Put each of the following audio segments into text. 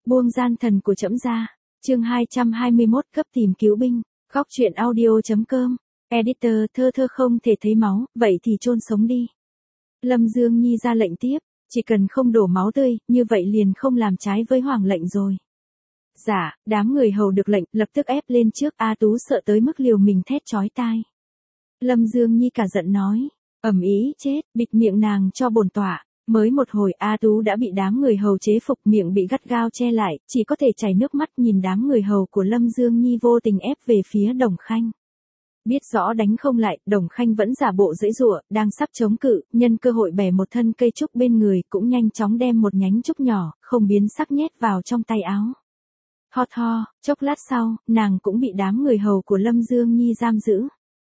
Buông gian thần của trẫm ra. Chương 221 cấp tìm cứu binh. Góc truyện audio.com. Editor thơ thơ không thể thấy máu, vậy thì chôn sống đi. Lâm Dương Nhi ra lệnh tiếp, chỉ cần không đổ máu tươi, như vậy liền không làm trái với hoàng lệnh rồi. Dạ, đám người hầu được lệnh, lập tức ép lên trước. A Tú sợ tới mức liều mình thét chói tai. Lâm Dương Nhi cả giận nói, ầm ĩ chết, bịt miệng nàng cho bổn tọa. Mới một hồi A Tú đã bị đám người hầu chế phục, miệng bị gắt gao che lại, chỉ có thể chảy nước mắt nhìn đám người hầu của Lâm Dương Nhi vô tình ép về phía Đồng Khanh. Biết rõ đánh không lại, Đồng Khanh vẫn giả bộ giãy giụa, đang sắp chống cự, nhân cơ hội bẻ một thân cây trúc bên người, cũng nhanh chóng đem một nhánh trúc nhỏ, không biến sắc nhét vào trong tay áo. Ho, chốc lát sau, nàng cũng bị đám người hầu của Lâm Dương Nhi giam giữ.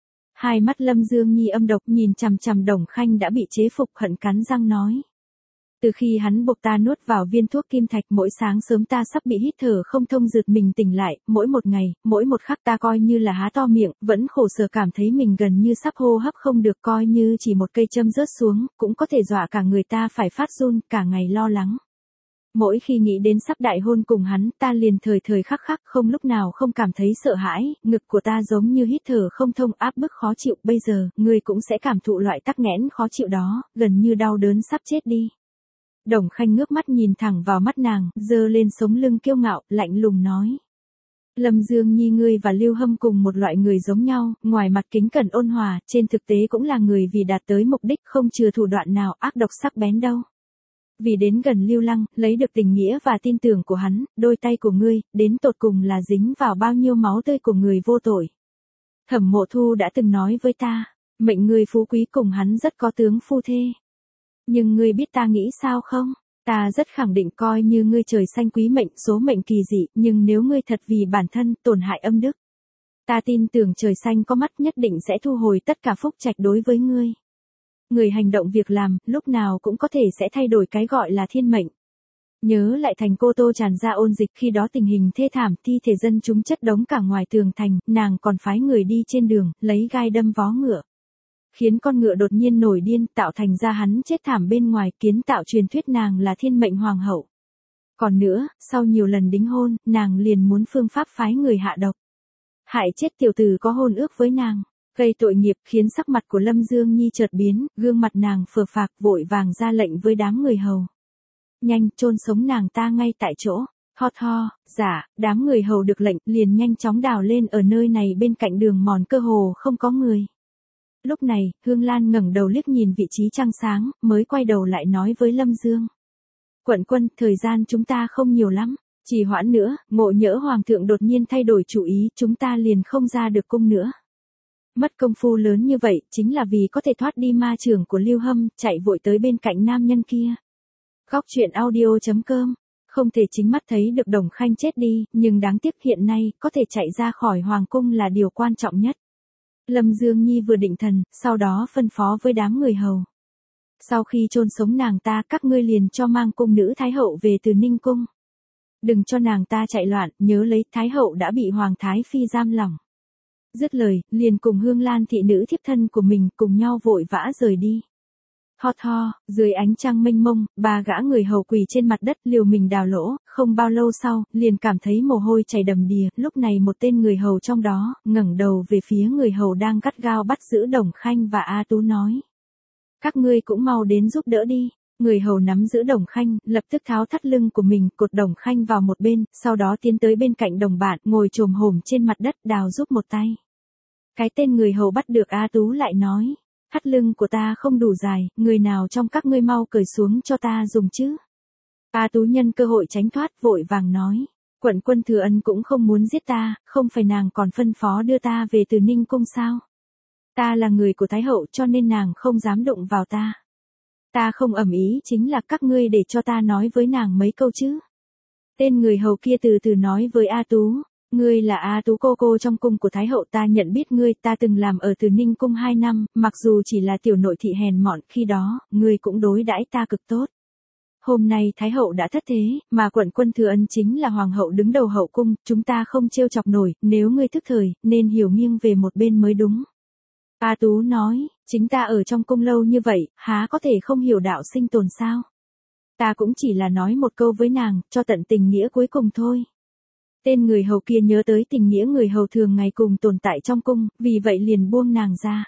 Hai mắt Lâm Dương Nhi âm độc nhìn chằm chằm Đồng Khanh đã bị chế phục, hận cắn răng nói. Từ khi hắn buộc ta nuốt vào viên thuốc kim thạch, mỗi sáng sớm ta sắp bị hít thở không thông, giật mình tỉnh lại, mỗi một ngày, mỗi một khắc ta coi như là há to miệng, vẫn khổ sở cảm thấy mình gần như sắp hô hấp không được, coi như chỉ một cây châm rớt xuống, cũng có thể dọa cả người ta phải phát run, cả ngày lo lắng. Mỗi khi nghĩ đến sắp đại hôn cùng hắn, ta liền thời thời khắc khắc không lúc nào không cảm thấy sợ hãi, ngực của ta giống như hít thở không thông, áp bức khó chịu, bây giờ, ngươi cũng sẽ cảm thụ loại tắc nghẽn khó chịu đó, gần như đau đớn sắp chết đi. Đồng Khanh ngước mắt nhìn thẳng vào mắt nàng, giơ lên sống lưng kiêu ngạo, lạnh lùng nói. Lâm Dương Nhi, ngươi và Lưu Hâm cùng một loại người giống nhau, ngoài mặt kính cẩn ôn hòa, trên thực tế cũng là người vì đạt tới mục đích không chừa thủ đoạn nào ác độc sắc bén đâu. Vì đến gần Lưu Lăng, lấy được tình nghĩa và tin tưởng của hắn, đôi tay của ngươi, đến tột cùng là dính vào bao nhiêu máu tươi của người vô tội. Thẩm Mộ Thu đã từng nói với ta, mệnh ngươi phú quý cùng hắn rất có tướng phu thê. Nhưng ngươi biết ta nghĩ sao không? Ta rất khẳng định coi như ngươi trời xanh quý mệnh, số mệnh kỳ dị, nhưng nếu ngươi thật vì bản thân tổn hại âm đức, ta tin tưởng trời xanh có mắt nhất định sẽ thu hồi tất cả phúc trạch đối với ngươi. Người hành động việc làm, lúc nào cũng có thể sẽ thay đổi cái gọi là thiên mệnh. Nhớ lại thành Cô Tô tràn ra ôn dịch, khi đó tình hình thê thảm, thi thể dân chúng chất đống cả ngoài tường thành, nàng còn phái người đi trên đường, lấy gai đâm vó ngựa. Khiến con ngựa đột nhiên nổi điên, tạo thành ra hắn chết thảm bên ngoài, kiến tạo truyền thuyết nàng là thiên mệnh hoàng hậu. Còn nữa, sau nhiều lần đính hôn, nàng liền muốn phương pháp phái người hạ độc. Hại chết tiểu tử có hôn ước với nàng. Gây tội nghiệp khiến sắc mặt của Lâm Dương Nhi chợt biến, gương mặt nàng phờ phạc, vội vàng ra lệnh với đám người hầu. Nhanh, chôn sống nàng ta ngay tại chỗ. Ho, dạ, đám người hầu được lệnh, liền nhanh chóng đào lên ở nơi này bên cạnh đường mòn cơ hồ không có người. Lúc này, Hương Lan ngẩng đầu liếc nhìn vị trí trăng sáng, mới quay đầu lại nói với Lâm Dương. Quận quân, thời gian chúng ta không nhiều lắm, chỉ hoãn nữa, ngộ nhỡ hoàng thượng đột nhiên thay đổi chủ ý, chúng ta liền không ra được cung nữa. Mất công phu lớn như vậy, chính là vì có thể thoát đi ma trường của Lưu Hâm, chạy vội tới bên cạnh nam nhân kia. Góc truyện audio.com. Không thể chính mắt thấy được Đồng Khanh chết đi, nhưng đáng tiếc hiện nay, có thể chạy ra khỏi hoàng cung là điều quan trọng nhất. Lâm Dương Nhi vừa định thần, sau đó phân phó với đám người hầu. Sau khi chôn sống nàng ta, các ngươi liền cho mang cung nữ Thái Hậu về từ Ninh Cung. Đừng cho nàng ta chạy loạn, nhớ lấy, Thái Hậu đã bị Hoàng Thái Phi giam lỏng. Dứt lời, liền cùng Hương Lan thị nữ thiếp thân của mình cùng nhau vội vã rời đi. Ho, dưới ánh trăng mênh mông, ba gã người hầu quỳ trên mặt đất liều mình đào lỗ, không bao lâu sau, liền cảm thấy mồ hôi chảy đầm đìa, lúc này một tên người hầu trong đó, ngẩng đầu về phía người hầu đang gắt gao bắt giữ Đồng Khanh và A Tú nói. Các ngươi cũng mau đến giúp đỡ đi. Người hầu nắm giữ Đồng Khanh, lập tức tháo thắt lưng của mình, cột Đồng Khanh vào một bên, sau đó tiến tới bên cạnh đồng bạn, ngồi chồm hổm trên mặt đất, đào giúp một tay. Cái tên người hầu bắt được A Tú lại nói. Thắt lưng của ta không đủ dài, người nào trong các ngươi mau cởi xuống cho ta dùng chứ. A Tú nhân cơ hội tránh thoát, vội vàng nói. Quận quân Thừa Ân cũng không muốn giết ta, không phải nàng còn phân phó đưa ta về từ Ninh Cung sao? Ta là người của Thái Hậu cho nên nàng không dám đụng vào ta. Ta không ầm ĩ, chính là các ngươi để cho ta nói với nàng mấy câu chứ. Tên người hầu kia từ từ nói với A Tú. Ngươi là A Tú cô trong cung của Thái Hậu, ta nhận biết ngươi, ta từng làm ở từ Ninh Cung 2 năm, mặc dù chỉ là tiểu nội thị hèn mọn, khi đó, ngươi cũng đối đãi ta cực tốt. Hôm nay Thái Hậu đã thất thế, mà quận quân Thừa Ân chính là Hoàng hậu đứng đầu hậu cung, chúng ta không trêu chọc nổi, nếu ngươi thức thời, nên hiểu nghiêng về một bên mới đúng. A Tú nói, chính ta ở trong cung lâu như vậy, há có thể không hiểu đạo sinh tồn sao? Ta cũng chỉ là nói một câu với nàng, cho tận tình nghĩa cuối cùng thôi. Tên người hầu kia nhớ tới tình nghĩa người hầu thường ngày cùng tồn tại trong cung, vì vậy liền buông nàng ra.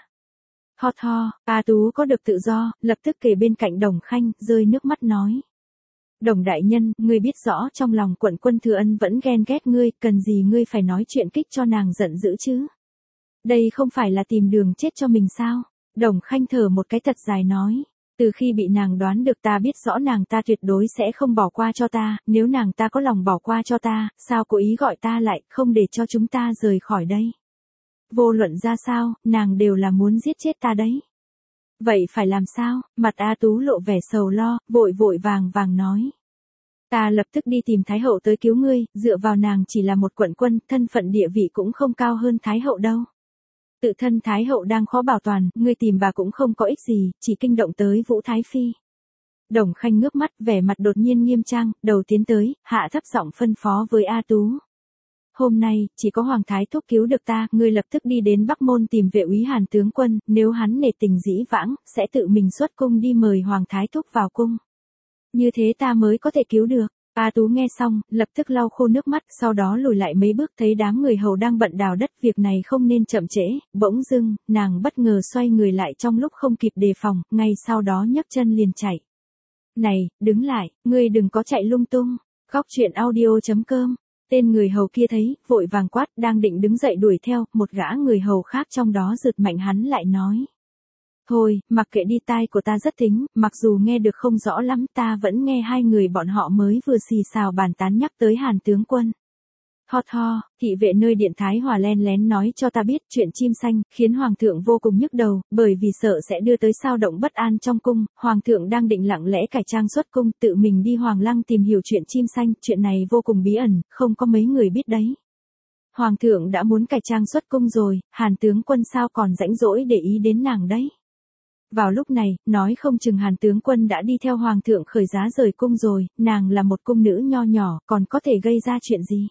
Ho tho, A Tú có được tự do, lập tức kề bên cạnh Đồng Khanh, rơi nước mắt nói. Đồng đại nhân, ngươi biết rõ trong lòng quận Quân Thừa Ân vẫn ghen ghét ngươi, cần gì ngươi phải nói chuyện kích cho nàng giận dữ chứ? Đây không phải là tìm đường chết cho mình sao? Đồng Khanh thở một cái thật dài nói. Từ khi bị nàng đoán được ta biết rõ nàng ta tuyệt đối sẽ không bỏ qua cho ta, nếu nàng ta có lòng bỏ qua cho ta, sao cố ý gọi ta lại, không để cho chúng ta rời khỏi đây? Vô luận ra sao, nàng đều là muốn giết chết ta đấy. Vậy phải làm sao? Mặt A Tú lộ vẻ sầu lo, vội vội vàng vàng nói. Ta lập tức đi tìm Thái Hậu tới cứu ngươi, dựa vào nàng chỉ là một quận quân, thân phận địa vị cũng không cao hơn Thái Hậu đâu. Tự thân Thái Hậu đang khó bảo toàn, ngươi tìm bà cũng không có ích gì, chỉ kinh động tới Vũ Thái Phi. Đồng Khanh ngước mắt, vẻ mặt đột nhiên nghiêm trang, đầu tiến tới, hạ thấp giọng phân phó với A Tú. Hôm nay, chỉ có Hoàng Thái Thúc cứu được ta, ngươi lập tức đi đến Bắc Môn tìm Vệ úy Hàn tướng quân, nếu hắn nể tình dĩ vãng, sẽ tự mình xuất cung đi mời Hoàng Thái Thúc vào cung. Như thế ta mới có thể cứu được. A Tú nghe xong, lập tức lau khô nước mắt, sau đó lùi lại mấy bước thấy đám người hầu đang bận đào đất, việc này không nên chậm trễ, bỗng dưng, nàng bất ngờ xoay người lại trong lúc không kịp đề phòng, ngay sau đó nhấc chân liền chạy. Này, đứng lại, ngươi đừng có chạy lung tung. Góc truyện audio.com. Tên người hầu kia thấy, vội vàng quát, đang định đứng dậy đuổi theo, một gã người hầu khác trong đó giật mạnh hắn lại nói. Thôi, mặc kệ đi, tai của ta rất thính, mặc dù nghe được không rõ lắm, ta vẫn nghe hai người bọn họ mới vừa xì xào bàn tán nhắc tới Hàn tướng quân. Ho tho, thị vệ nơi điện Thái Hòa len lén nói cho ta biết chuyện chim xanh, khiến Hoàng thượng vô cùng nhức đầu, bởi vì sợ sẽ đưa tới sao động bất an trong cung, Hoàng thượng đang định lặng lẽ cải trang xuất cung, tự mình đi Hoàng lăng tìm hiểu chuyện chim xanh, chuyện này vô cùng bí ẩn, không có mấy người biết đấy. Hoàng thượng đã muốn cải trang xuất cung rồi, Hàn tướng quân sao còn rãnh rỗi để ý đến nàng đấy. Vào lúc này, nói không chừng Hàn tướng quân đã đi theo Hoàng thượng khởi giá rời cung rồi, nàng là một cung nữ nho nhỏ, còn có thể gây ra chuyện gì?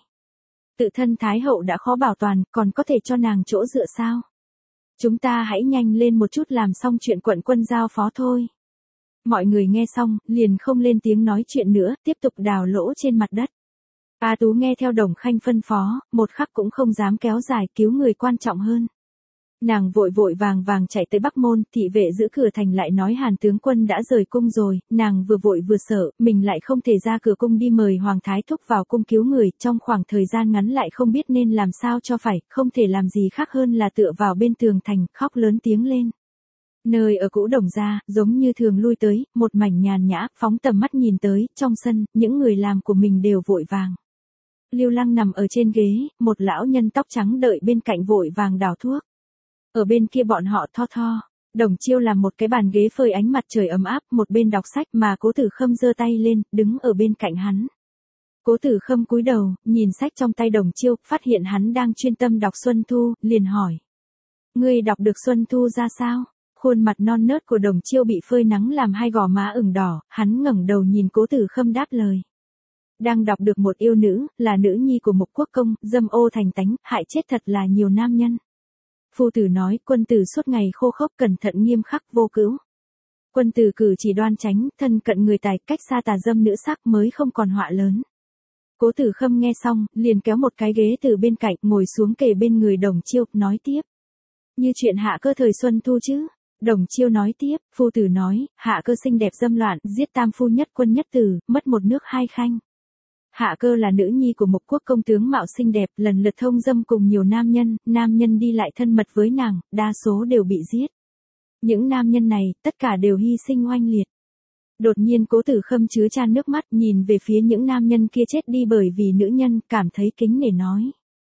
Tự thân Thái Hậu đã khó bảo toàn, còn có thể cho nàng chỗ dựa sao? Chúng ta hãy nhanh lên một chút làm xong chuyện quận quân giao phó thôi. Mọi người nghe xong, liền không lên tiếng nói chuyện nữa, tiếp tục đào lỗ trên mặt đất. A Tú nghe theo Đồng Khanh phân phó, một khắc cũng không dám kéo dài, cứu người quan trọng hơn. Nàng vội vội vàng vàng chạy tới Bắc Môn, thị vệ giữ cửa thành lại nói Hàn tướng quân đã rời cung rồi, nàng vừa vội vừa sợ, mình lại không thể ra cửa cung đi mời Hoàng Thái Thúc vào cung cứu người, trong khoảng thời gian ngắn lại không biết nên làm sao cho phải, không thể làm gì khác hơn là tựa vào bên tường thành, khóc lớn tiếng lên. Nơi ở cũ Đồng gia, giống như thường lui tới, một mảnh nhàn nhã, phóng tầm mắt nhìn tới, trong sân, những người làm của mình đều vội vàng. Lưu Lăng nằm ở trên ghế, một lão nhân tóc trắng đợi bên cạnh vội vàng đảo thuốc. Ở bên kia bọn họ Tho Tho, Đồng Chiêu làm một cái bàn ghế phơi ánh mặt trời ấm áp, một bên đọc sách mà Cố Tử Khâm giơ tay lên, đứng ở bên cạnh hắn. Cố Tử Khâm cúi đầu, nhìn sách trong tay Đồng Chiêu, phát hiện hắn đang chuyên tâm đọc Xuân Thu, liền hỏi. Ngươi đọc được Xuân Thu ra sao? Khuôn mặt non nớt của Đồng Chiêu bị phơi nắng làm hai gò má ửng đỏ, hắn ngẩng đầu nhìn Cố Tử Khâm đáp lời. Đang đọc được một yêu nữ, là nữ nhi của Mục Quốc công, dâm ô thành tánh, hại chết thật là nhiều nam nhân. Phu tử nói, quân tử suốt ngày khô khốc cẩn thận nghiêm khắc vô cữu. Quân tử cử chỉ đoan chánh, thân cận người tài, cách xa tà dâm nữ sắc mới không còn họa lớn. Cố Tử Khâm nghe xong, liền kéo một cái ghế từ bên cạnh, ngồi xuống kề bên người Đồng Chiêu, nói tiếp. Như chuyện Hạ Cơ thời Xuân Thu chứ? Đồng Chiêu nói tiếp, phu tử nói, Hạ Cơ xinh đẹp dâm loạn, giết tam phu nhất quân nhất tử, mất một nước hai khanh. Hạ Cơ là nữ nhi của Mục Quốc công tướng mạo xinh đẹp, lần lượt thông dâm cùng nhiều nam nhân đi lại thân mật với nàng, đa số đều bị giết. Những nam nhân này, tất cả đều hy sinh oanh liệt. Đột nhiên Cố Tử Khâm chứa chan nước mắt nhìn về phía những nam nhân kia chết đi bởi vì nữ nhân, cảm thấy kính nể nói.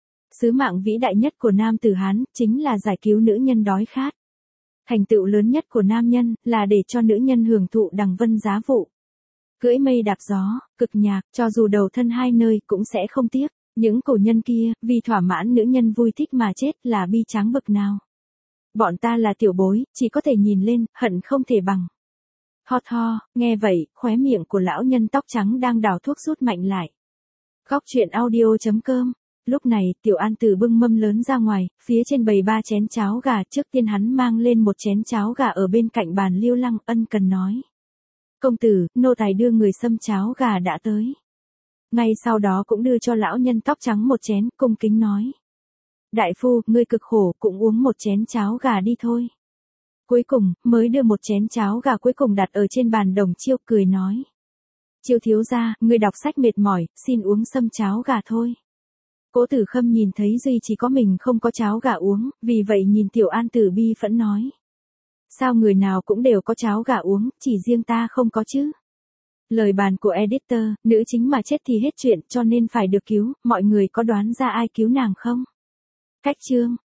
Sứ mạng vĩ đại nhất của nam tử Hán, chính là giải cứu nữ nhân đói khát. Thành tựu lớn nhất của nam nhân, là để cho nữ nhân hưởng thụ đằng vân giá vụ. Cưỡi mây đạp gió, cực nhạc, cho dù đầu thân hai nơi cũng sẽ không tiếc. Những cổ nhân kia, vì thỏa mãn nữ nhân vui thích mà chết là bi tráng bậc nào. Bọn ta là tiểu bối, chỉ có thể nhìn lên, hận không thể bằng. Ho tho, nghe vậy, khóe miệng của lão nhân tóc trắng đang đào thuốc rút mạnh lại. Góc truyện audio.com. Lúc này, Tiểu An Tử bưng mâm lớn ra ngoài, phía trên bày 3 chén cháo gà, trước tiên hắn mang lên một chén cháo gà ở bên cạnh bàn Lưu Lăng, ân cần nói. Công tử, nô tài đưa người xâm cháo gà đã tới. Ngay sau đó cũng đưa cho lão nhân tóc trắng một chén, cung kính nói. Đại phu, ngươi cực khổ, cũng uống một chén cháo gà đi thôi. Cuối cùng, mới đưa một chén cháo gà cuối cùng đặt ở trên bàn Đồng Chiêu, cười nói. Chiêu thiếu gia, ngươi đọc sách mệt mỏi, xin uống xâm cháo gà thôi. Cố Tử Khâm nhìn thấy duy chỉ có mình không có cháo gà uống, vì vậy nhìn Tiểu An Tử bi phẫn nói. Sao người nào cũng đều có cháo gà uống, chỉ riêng ta không có chứ? Lời bàn của editor, nữ chính mà chết thì hết chuyện cho nên phải được cứu, mọi người có đoán ra ai cứu nàng không? Cách chương